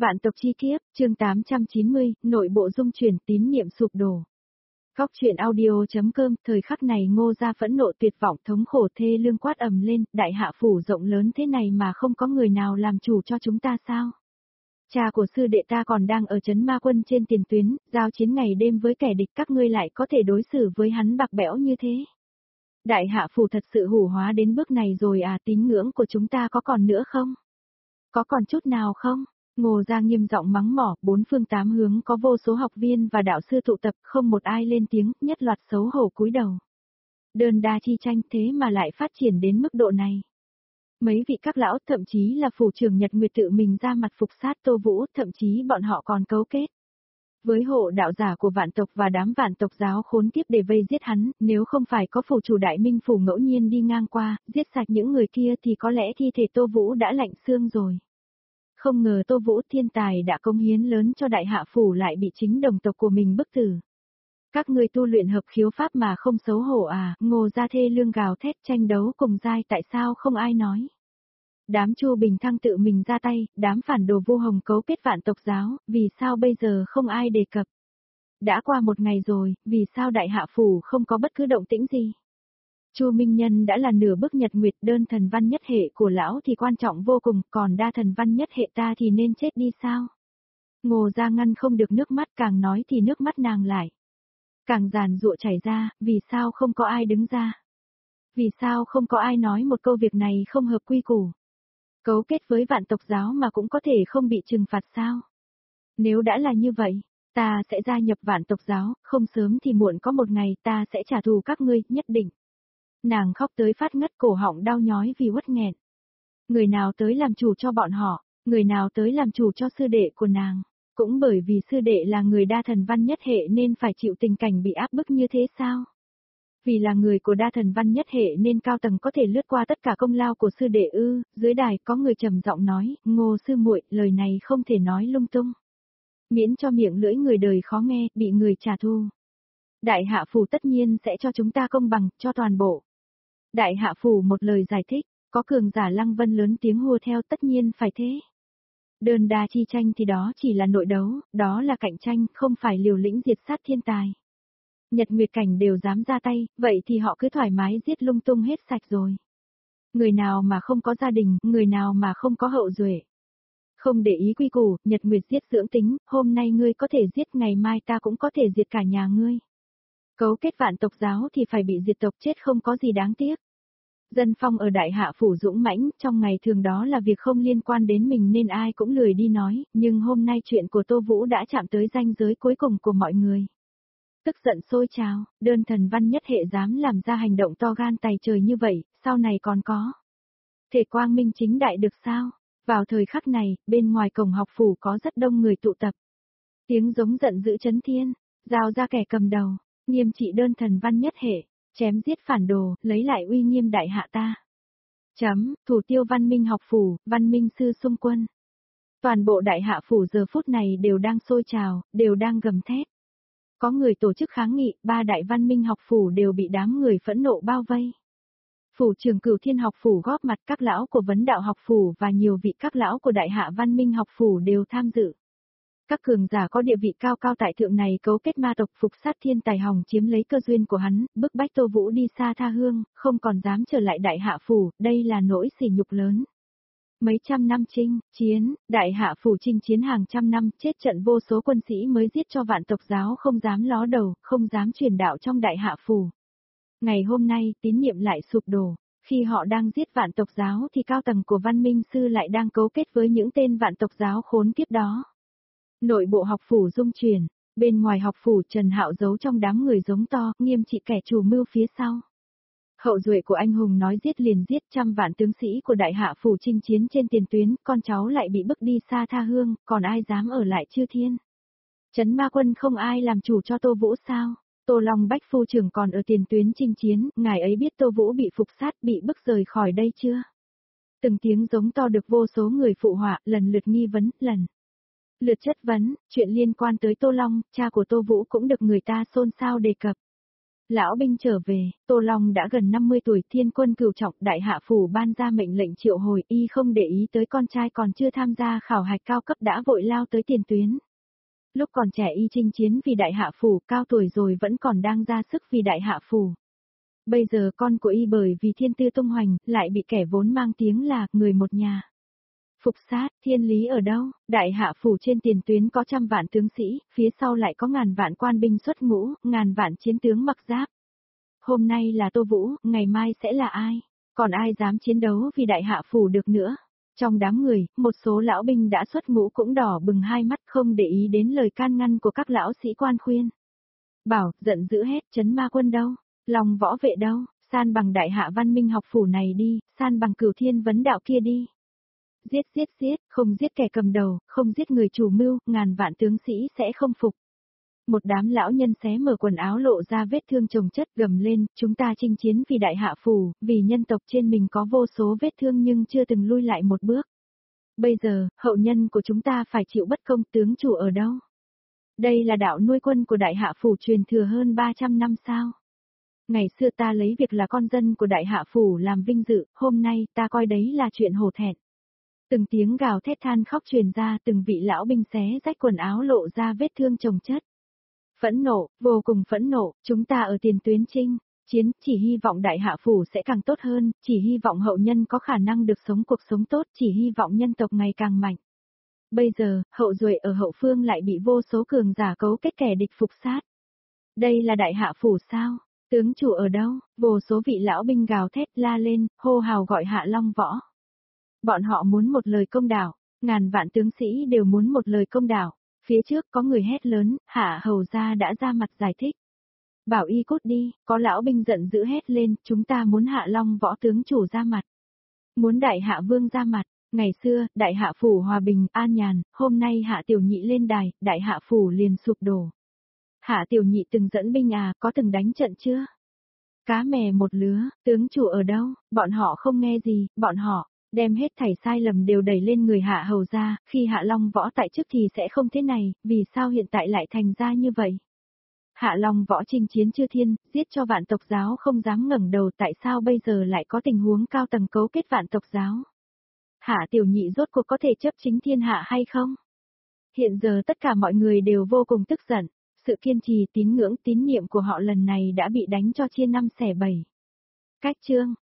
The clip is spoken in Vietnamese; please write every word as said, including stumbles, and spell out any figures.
Vạn tộc chi kiếp, chương tám trăm chín mươi, nội bộ dung chuyển tín niệm sụp đổ. Góc truyện audio.com, thời khắc này Ngô gia phẫn nộ tuyệt vọng thống khổ thê lương quát ầm lên, đại hạ phủ rộng lớn thế này mà không có người nào làm chủ cho chúng ta sao? Cha của sư đệ ta còn đang ở trấn ma quân trên tiền tuyến, giao chiến ngày đêm với kẻ địch, các ngươi lại có thể đối xử với hắn bạc bẽo như thế. Đại hạ phủ thật sự hủ hóa đến bước này rồi à, tín ngưỡng của chúng ta có còn nữa không? Có còn chút nào không? Ngô gia nghiêm giọng mắng mỏ, bốn phương tám hướng có vô số học viên và đạo sư tụ tập, không một ai lên tiếng, nhất loạt xấu hổ cúi đầu. Đơn đa chi tranh thế mà lại phát triển đến mức độ này. Mấy vị các lão, thậm chí là phủ trưởng Nhật Nguyệt tự mình ra mặt phục sát Tô Vũ, thậm chí bọn họ còn cấu kết với hộ đạo giả của vạn tộc và đám vạn tộc giáo khốn kiếp để vây giết hắn, nếu không phải có phủ chủ đại minh phủ ngẫu nhiên đi ngang qua, giết sạch những người kia thì có lẽ thi thể Tô Vũ đã lạnh xương rồi. Không ngờ Tô Vũ thiên tài đã cống hiến lớn cho đại hạ phủ lại bị chính đồng tộc của mình bức tử. Các ngươi tu luyện hợp khiếu pháp mà không xấu hổ à, Ngô gia thê lương gào thét tranh đấu cùng giai, tại sao không ai nói. Đám Chu Bình Thăng tự mình ra tay, đám phản đồ Vu Hồng cấu kết vạn tộc giáo, vì sao bây giờ không ai đề cập. Đã qua một ngày rồi, vì sao đại hạ phủ không có bất cứ động tĩnh gì. Chu Minh Nhân đã là nửa bước nhật nguyệt, đơn thần văn nhất hệ của lão thì quan trọng vô cùng, còn đa thần văn nhất hệ ta thì nên chết đi sao? Ngô gia ngăn không được nước mắt, càng nói thì nước mắt nàng lại càng giàn giụa chảy ra, vì sao không có ai đứng ra? Vì sao không có ai nói một câu việc này không hợp quy củ? Cấu kết với vạn tộc giáo mà cũng có thể không bị trừng phạt sao? Nếu đã là như vậy, ta sẽ gia nhập vạn tộc giáo, không sớm thì muộn có một ngày ta sẽ trả thù các ngươi, nhất định. Nàng khóc tới phát ngất, cổ họng đau nhói vì uất nghẹn. Người nào tới làm chủ cho bọn họ, người nào tới làm chủ cho sư đệ của nàng, cũng bởi vì sư đệ là người đa thần văn nhất hệ nên phải chịu tình cảnh bị áp bức như thế sao? Vì là người của đa thần văn nhất hệ nên cao tầng có thể lướt qua tất cả công lao của sư đệ ư? Dưới đài có người trầm giọng nói, Ngô sư muội, lời này không thể nói lung tung. Miễn cho miệng lưỡi người đời khó nghe, bị người trả thù. Đại hạ phủ tất nhiên sẽ cho chúng ta công bằng, cho toàn bộ. Đại hạ phủ một lời giải thích, có cường giả Lăng Vân lớn tiếng hô theo, tất nhiên phải thế. Đơn đa chi tranh thì đó chỉ là nội đấu, đó là cạnh tranh, không phải liều lĩnh diệt sát thiên tài. Nhật Nguyệt Cảnh đều dám ra tay, vậy thì họ cứ thoải mái giết lung tung hết sạch rồi. Người nào mà không có gia đình, người nào mà không có hậu duệ. Không để ý quy củ, Nhật Nguyệt giết dưỡng tính, hôm nay ngươi có thể giết, ngày mai ta cũng có thể diệt cả nhà ngươi. Cấu kết vạn tộc giáo thì phải bị diệt tộc, chết không có gì đáng tiếc. Dân phong ở đại hạ phủ dũng mãnh, trong ngày thường đó là việc không liên quan đến mình nên ai cũng lười đi nói, nhưng hôm nay chuyện của Tô Vũ đã chạm tới ranh giới cuối cùng của mọi người. Tức giận sôi trào, đơn thần văn nhất hệ dám làm ra hành động to gan tày trời như vậy, sau này còn có thể quang minh chính đại được sao? Vào thời khắc này, bên ngoài cổng học phủ có rất đông người tụ tập. Tiếng giống giận dữ chấn thiên, giao ra kẻ cầm đầu, nghiêm trị đơn thần văn nhất hệ, chém giết phản đồ, lấy lại uy nghiêm đại hạ ta. Chấm, thủ tiêu văn minh học phủ, văn minh sư xung quân. Toàn bộ đại hạ phủ giờ phút này đều đang sôi trào, đều đang gầm thét. Có người tổ chức kháng nghị, ba đại văn minh học phủ đều bị đám người phẫn nộ bao vây. Phủ trưởng Cửu Thiên học phủ góp mặt, các lão của vấn đạo học phủ và nhiều vị các lão của đại hạ văn minh học phủ đều tham dự. Các cường giả có địa vị cao cao tại thượng này cấu kết ma tộc phục sát thiên tài hòng chiếm lấy cơ duyên của hắn, bức bách Tô Vũ đi xa tha hương, không còn dám trở lại đại hạ phủ, đây là nỗi sỉ nhục lớn. Mấy trăm năm chinh, chiến, đại hạ phủ chinh chiến hàng trăm năm, chết trận vô số quân sĩ mới giết cho vạn tộc giáo không dám ló đầu, không dám truyền đạo trong đại hạ phủ. Ngày hôm nay, tín niệm lại sụp đổ, khi họ đang giết vạn tộc giáo thì cao tầng của văn minh sư lại đang cấu kết với những tên vạn tộc giáo khốn kiếp đó. Nội bộ học phủ rung chuyển, bên ngoài học phủ Trần Hạo giấu trong đám người giống to, nghiêm trị kẻ chủ mưu phía sau. Hậu duệ của anh hùng nói giết liền giết, trăm vạn tướng sĩ của đại hạ phủ chinh chiến trên tiền tuyến, con cháu lại bị bức đi xa tha hương, còn ai dám ở lại chư thiên. Trấn ma quân không ai làm chủ cho Tô Vũ sao? Tô Long Bách phu trưởng còn ở tiền tuyến chinh chiến, ngài ấy biết Tô Vũ bị phục sát, bị bức rời khỏi đây chưa? Từng tiếng giống to được vô số người phụ họa, lần lượt nghi vấn, lần lượt chất vấn, chuyện liên quan tới Tô Long, cha của Tô Vũ cũng được người ta xôn xao đề cập. Lão binh trở về, Tô Long đã gần năm mươi tuổi, thiên quân cửu trọng, đại hạ phủ ban ra mệnh lệnh triệu hồi, y không để ý tới con trai còn chưa tham gia khảo hạch cao cấp đã vội lao tới tiền tuyến. Lúc còn trẻ y chinh chiến vì đại hạ phủ, cao tuổi rồi vẫn còn đang ra sức vì đại hạ phủ. Bây giờ con của y bởi vì thiên tư tung hoành, lại bị kẻ vốn mang tiếng là người một nhà phục sát. Thiên lý ở đâu? Đại hạ phủ trên tiền tuyến có trăm vạn tướng sĩ, phía sau lại có ngàn vạn quan binh xuất ngũ, ngàn vạn chiến tướng mặc giáp. Hôm nay là Tô Vũ, ngày mai sẽ là ai? Còn ai dám chiến đấu vì đại hạ phủ được nữa? Trong đám người, một số lão binh đã xuất ngũ cũng đỏ bừng hai mắt, không để ý đến lời can ngăn của các lão sĩ quan khuyên. Bảo, giận dữ hết, Trấn Ma Quân đâu? Lòng võ vệ đâu? San bằng đại hạ văn minh học phủ này đi, san bằng cửu thiên vấn đạo kia đi. Giết giết giết, không giết kẻ cầm đầu, không giết người chủ mưu, ngàn vạn tướng sĩ sẽ không phục. Một đám lão nhân xé mở quần áo lộ ra vết thương chồng chất, gầm lên, chúng ta chinh chiến vì đại hạ phủ, vì nhân tộc trên mình có vô số vết thương nhưng chưa từng lui lại một bước. Bây giờ, hậu nhân của chúng ta phải chịu bất công, tướng chủ ở đâu? Đây là đạo nuôi quân của đại hạ phủ truyền thừa hơn ba trăm năm sao? Ngày xưa ta lấy việc là con dân của đại hạ phủ làm vinh dự, hôm nay ta coi đấy là chuyện hổ thẹn. Từng tiếng gào thét than khóc truyền ra, từng vị lão binh xé rách quần áo lộ ra vết thương chồng chất. Phẫn nộ, vô cùng phẫn nộ, chúng ta ở tiền tuyến chinh, chiến, chỉ hy vọng đại hạ phủ sẽ càng tốt hơn, chỉ hy vọng hậu nhân có khả năng được sống cuộc sống tốt, chỉ hy vọng nhân tộc ngày càng mạnh. Bây giờ, hậu duệ ở hậu phương lại bị vô số cường giả cấu kết kẻ địch phục sát. Đây là đại hạ phủ sao? Tướng chủ ở đâu? Vô số vị lão binh gào thét la lên, hô hào gọi Hạ Long Võ. Bọn họ muốn một lời công đạo, ngàn vạn tướng sĩ đều muốn một lời công đạo. Phía trước có người hét lớn, Hạ hầu gia đã ra mặt giải thích. Bảo y cút đi, có lão binh giận dữ hét lên, chúng ta muốn Hạ Long Võ tướng chủ ra mặt. Muốn đại hạ vương ra mặt. Ngày xưa, đại hạ phủ hòa bình, an nhàn, hôm nay Hạ Tiểu Nhị lên đài, đại hạ phủ liền sụp đổ. Hạ Tiểu Nhị từng dẫn binh à, có từng đánh trận chưa? Cá mè một lứa, tướng chủ ở đâu? Bọn họ không nghe gì, bọn họ đem hết thảy sai lầm đều đẩy lên người Hạ hầu gia, khi Hạ Long Võ tại chức thì sẽ không thế này, vì sao hiện tại lại thành ra như vậy? Hạ Long Võ chinh chiến chư thiên, giết cho vạn tộc giáo không dám ngẩng đầu, tại sao bây giờ lại có tình huống cao tầng cấu kết vạn tộc giáo? Hạ Tiểu Nhị rốt cuộc có thể chấp chính thiên hạ hay không? Hiện giờ tất cả mọi người đều vô cùng tức giận, sự kiên trì tín ngưỡng tín niệm của họ lần này đã bị đánh cho chia năm xẻ bảy. Cách chương